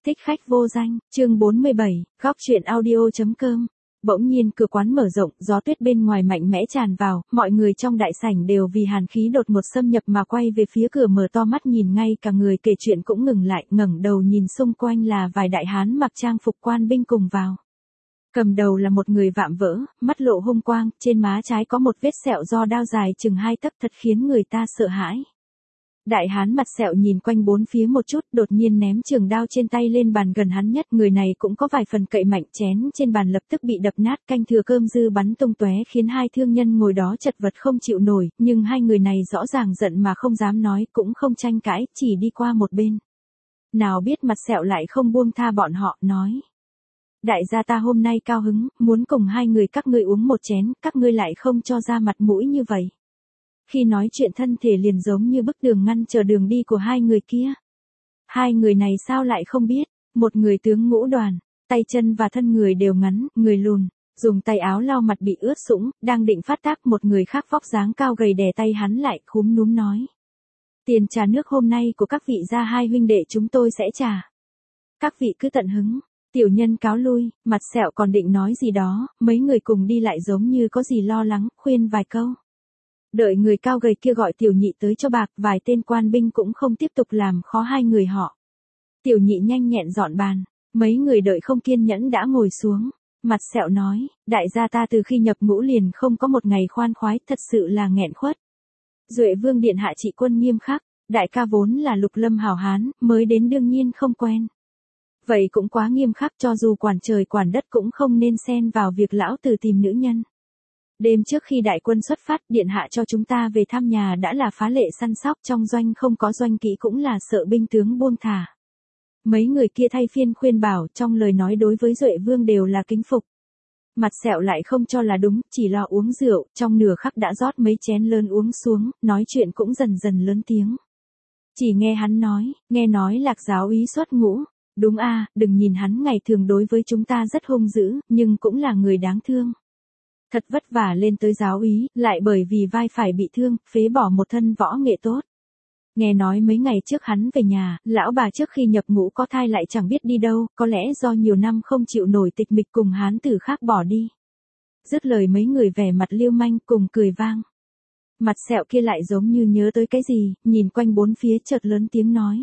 Thích khách vô danh, chương 47, góc truyện audio.com. Bỗng nhiên cửa quán mở rộng, gió tuyết bên ngoài mạnh mẽ tràn vào, mọi người trong đại sảnh đều vì hàn khí đột ngột xâm nhập mà quay về phía cửa mở to mắt nhìn, ngay cả người kể chuyện cũng ngừng lại, ngẩng đầu nhìn xung quanh là vài đại hán mặc trang phục quan binh cùng vào. Cầm đầu là một người vạm vỡ, mắt lộ hung quang, trên má trái có một vết sẹo do đao dài chừng 2 tấc thật khiến người ta sợ hãi. Đại hán mặt sẹo nhìn quanh bốn phía một chút, đột nhiên ném trường đao trên tay lên bàn gần hắn nhất, người này cũng có vài phần cậy mạnh, chén trên bàn lập tức bị đập nát, canh thừa cơm dư bắn tung tóe khiến hai thương nhân ngồi đó chật vật không chịu nổi, nhưng hai người này rõ ràng giận mà không dám nói, cũng không tranh cãi, chỉ đi qua một bên. Nào biết mặt sẹo lại không buông tha bọn họ, nói: Đại gia ta hôm nay cao hứng, muốn cùng hai người các ngươi uống một chén, các ngươi lại không cho ra mặt mũi như vậy. Khi nói chuyện thân thể liền giống như bức tường ngăn trở đường đi của hai người kia. Hai người này sao lại không biết, một người tướng ngũ đoàn, tay chân và thân người đều ngắn, người lùn, dùng tay áo lau mặt bị ướt sũng, đang định phát tác, một người khác vóc dáng cao gầy đè tay hắn lại, khúm núm nói: Tiền trà nước hôm nay của các vị gia hai huynh đệ chúng tôi sẽ trả. Các vị cứ tận hứng. Tiểu nhân cáo lui, mặt sẹo còn định nói gì đó, mấy người cùng đi lại giống như có gì lo lắng, khuyên vài câu. Đợi người cao gầy kia gọi tiểu nhị tới cho bạc, vài tên quan binh cũng không tiếp tục làm khó hai người họ. Tiểu nhị nhanh nhẹn dọn bàn, mấy người đợi không kiên nhẫn đã ngồi xuống. Mặt sẹo nói: Đại gia ta từ khi nhập ngũ liền không có một ngày khoan khoái, thật sự là nghẹn khuất. Duệ vương điện hạ trị quân nghiêm khắc, đại ca vốn là lục lâm hào hán, mới đến đương nhiên không quen. Vậy cũng quá nghiêm khắc, cho dù quản trời quản đất cũng không nên xen vào việc lão tử tìm nữ nhân. Đêm trước khi đại quân xuất phát, điện hạ cho chúng ta về thăm nhà đã là phá lệ săn sóc, trong doanh không có doanh kỹ cũng là sợ binh tướng buông thả. Mấy người kia thay phiên khuyên bảo, trong lời nói đối với Duệ vương đều là kính phục. Mặt sẹo lại không cho là đúng, chỉ lo uống rượu, trong nửa khắc đã rót mấy chén lớn uống xuống, nói chuyện cũng dần dần lớn tiếng. Chỉ nghe hắn nói, nghe nói Lạc giáo úy xuất ngũ. Đúng a, đừng nhìn hắn ngày thường đối với chúng ta rất hung dữ, nhưng cũng là người đáng thương. Thật vất vả lên tới giáo úy, lại bởi vì vai phải bị thương, phế bỏ một thân võ nghệ tốt. Nghe nói mấy ngày trước hắn về nhà, lão bà trước khi nhập ngũ có thai lại chẳng biết đi đâu, có lẽ do nhiều năm không chịu nổi tịch mịch cùng hán tử khác bỏ đi. Dứt lời mấy người vẻ mặt liêu manh cùng cười vang. Mặt sẹo kia lại giống như nhớ tới cái gì, nhìn quanh bốn phía chợt lớn tiếng nói: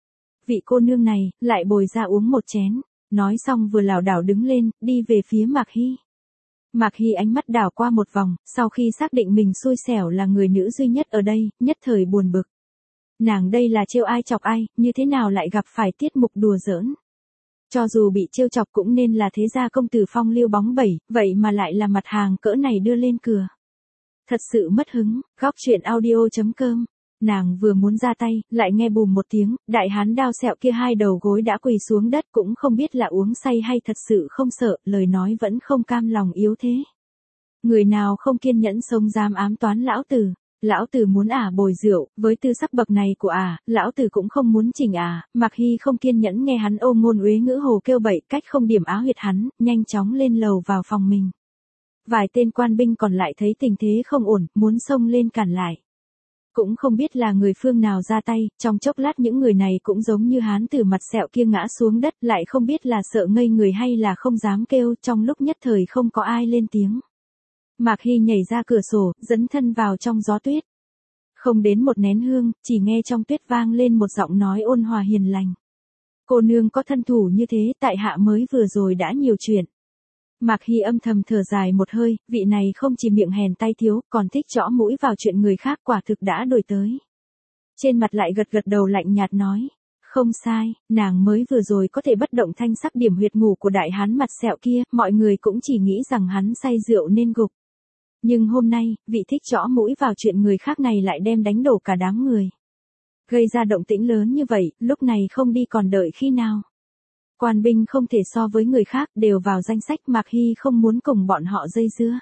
Vị cô nương này, lại bồi ra uống một chén. Nói xong vừa lảo đảo đứng lên, đi về phía Mạc Hy. Mạc Hy ánh mắt đảo qua một vòng, sau khi xác định mình xui xẻo là người nữ duy nhất ở đây, nhất thời buồn bực. Nàng đây là trêu ai chọc ai, như thế nào lại gặp phải tiết mục đùa giỡn. Cho dù bị trêu chọc cũng nên là thế gia công tử phong lưu bóng bẩy, vậy mà lại là mặt hàng cỡ này đưa lên cửa. Thật sự mất hứng, góc truyện audio.com. Nàng vừa muốn ra tay, lại nghe bùm một tiếng, đại hán đao sẹo kia hai đầu gối đã quỳ xuống đất, cũng không biết là uống say hay thật sự không sợ, lời nói vẫn không cam lòng yếu thế. Người nào không kiên nhẫn sống dám ám toán lão tử. Lão tử muốn bồi rượu, với tư sắc bậc này của lão tử cũng không muốn chỉnh Mạc Hy không kiên nhẫn nghe hắn ôm ngôn uế ngữ hồ kêu bậy, cách không điểm áo huyệt hắn, nhanh chóng lên lầu vào phòng mình. Vài tên quan binh còn lại thấy tình thế không ổn, muốn xông lên cản lại. Cũng không biết là người phương nào ra tay, trong chốc lát những người này cũng giống như hán tử mặt sẹo kia ngã xuống đất, lại không biết là sợ ngây người hay là không dám kêu, trong lúc nhất thời không có ai lên tiếng. Mạc Hy nhảy ra cửa sổ, dấn thân vào trong gió tuyết. Không đến một nén hương, chỉ nghe trong tuyết vang lên một giọng nói ôn hòa hiền lành. Cô nương có thân thủ như thế, tại hạ mới vừa rồi đã nhiều chuyện. Mạc Hy âm thầm thở dài một hơi, vị này không chỉ miệng hèn tay thiếu, còn thích chõ mũi vào chuyện người khác, quả thực đã đổi tới. Trên mặt lại gật gật đầu lạnh nhạt nói: Không sai, nàng mới vừa rồi có thể bất động thanh sắc điểm huyệt ngủ của đại hán mặt sẹo kia, mọi người cũng chỉ nghĩ rằng hắn say rượu nên gục. Nhưng hôm nay, vị thích chõ mũi vào chuyện người khác này lại đem đánh đổ cả đám người. Gây ra động tĩnh lớn như vậy, lúc này không đi còn đợi khi nào. Quan binh không thể so với người khác, đều vào danh sách, Mạc Hy không muốn cùng bọn họ dây dưa.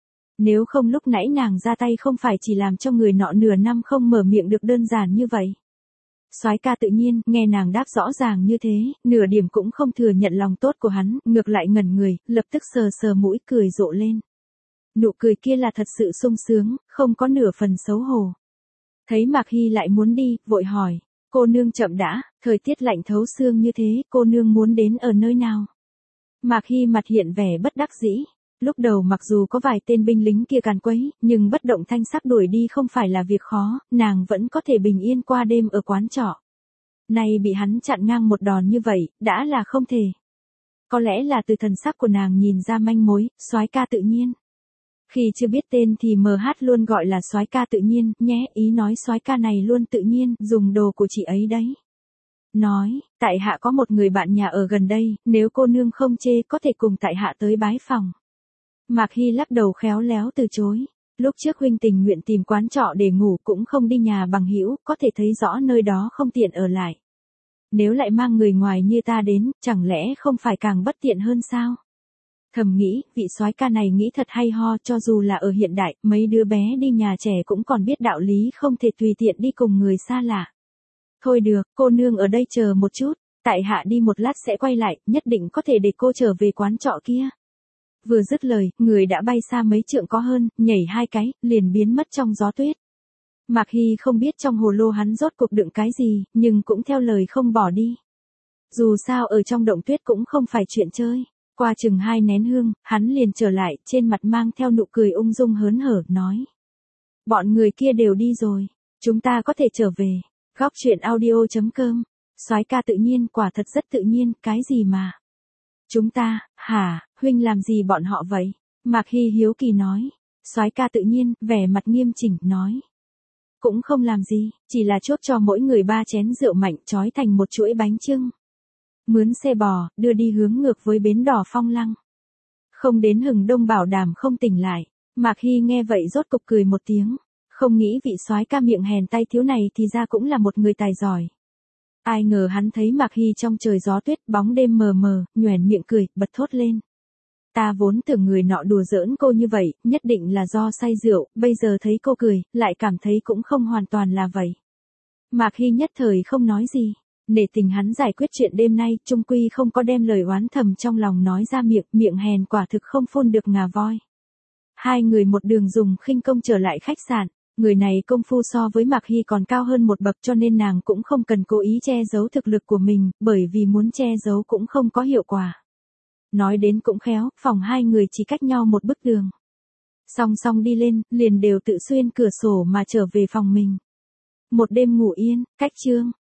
Nếu không lúc nãy nàng ra tay không phải chỉ làm cho người nọ nửa năm không mở miệng được đơn giản như vậy. Soái ca tự nhiên, nghe nàng đáp rõ ràng như thế, nửa điểm cũng không thừa nhận lòng tốt của hắn, ngược lại ngẩn người, lập tức sờ sờ mũi cười rộ lên. Nụ cười kia là thật sự sung sướng, không có nửa phần xấu hổ. Thấy Mạc Hy lại muốn đi, vội hỏi: Cô nương chậm đã, Thời tiết lạnh thấu xương như thế, cô nương muốn đến ở nơi nào? Mạc Hy mặt hiện vẻ bất đắc dĩ. Lúc đầu mặc dù có vài tên binh lính kia càn quấy, nhưng bất động thanh sắc đuổi đi không phải là việc khó, nàng vẫn có thể bình yên qua đêm ở quán trọ. Nay bị hắn chặn ngang một đòn như vậy, đã là không thể. Có lẽ là từ thần sắc của nàng nhìn ra manh mối, soái ca tự nhiên. Khi chưa biết tên thì MH luôn gọi là soái ca tự nhiên, nhé, ý nói soái ca này luôn tự nhiên, dùng đồ của chị ấy đấy. Nói, tại hạ có một người bạn nhà ở gần đây, nếu cô nương không chê có thể cùng tại hạ tới bái phòng. Mạc Hy lắc đầu khéo léo từ chối. Lúc trước huynh tình nguyện tìm quán trọ để ngủ cũng không đi nhà bằng hữu, có thể thấy rõ nơi đó không tiện ở lại. Nếu lại mang người ngoài như ta đến, chẳng lẽ không phải càng bất tiện hơn sao? Thầm nghĩ, vị soái ca này nghĩ thật hay ho, cho dù là ở hiện đại, mấy đứa bé đi nhà trẻ cũng còn biết đạo lý không thể tùy tiện đi cùng người xa lạ. Thôi được, cô nương ở đây chờ một chút, tại hạ đi một lát sẽ quay lại, nhất định có thể để cô trở về quán trọ kia. Vừa dứt lời, người đã bay xa mấy trượng có hơn, nhảy 2 cái, liền biến mất trong gió tuyết. Mạc Hy không biết trong hồ lô hắn rốt cuộc đựng cái gì, nhưng cũng theo lời không bỏ đi. Dù sao ở trong động tuyết cũng không phải chuyện chơi. Qua chừng 2 nén hương, hắn liền trở lại, trên mặt mang theo nụ cười ung dung hớn hở, nói. Bọn người kia đều đi rồi, chúng ta có thể trở về. Góc truyện audio.com. Soái ca tự nhiên, quả thật rất tự nhiên, cái gì mà. Chúng ta, hả, huynh làm gì bọn họ vậy? Mạc Hy hiếu kỳ nói. Soái ca tự nhiên, vẻ mặt nghiêm chỉnh, nói. Cũng không làm gì, chỉ là chốt cho mỗi người 3 chén rượu mạnh trói thành một chuỗi bánh chưng. Mướn xe bò, đưa đi hướng ngược với bến đò Phong Lăng. Không đến hừng đông bảo đảm không tỉnh lại. Mạc Hy nghe vậy rốt cục cười một tiếng. Không nghĩ vị soái ca miệng hèn tay thiếu này thì ra cũng là một người tài giỏi. Ai ngờ hắn thấy Mạc Hy trong trời gió tuyết bóng đêm mờ mờ, nhoẻn miệng cười, bật thốt lên. Ta vốn tưởng người nọ đùa giỡn cô như vậy, nhất định là do say rượu, bây giờ thấy cô cười, lại cảm thấy cũng không hoàn toàn là vậy. Mạc Hy nhất thời không nói gì. Nể tình hắn giải quyết chuyện đêm nay, chung quy không có đem lời oán thầm trong lòng nói ra miệng, miệng hèn quả thực không phun được ngà voi. Hai người một đường dùng khinh công trở lại khách sạn. Người này công phu so với Mạc Hy còn cao hơn một bậc cho nên nàng cũng không cần cố ý che giấu thực lực của mình, bởi vì muốn che giấu cũng không có hiệu quả. Nói đến cũng khéo, phòng hai người chỉ cách nhau một bức tường. Song song đi lên, liền đều tự xuyên cửa sổ mà trở về phòng mình. Một đêm ngủ yên, cách chương.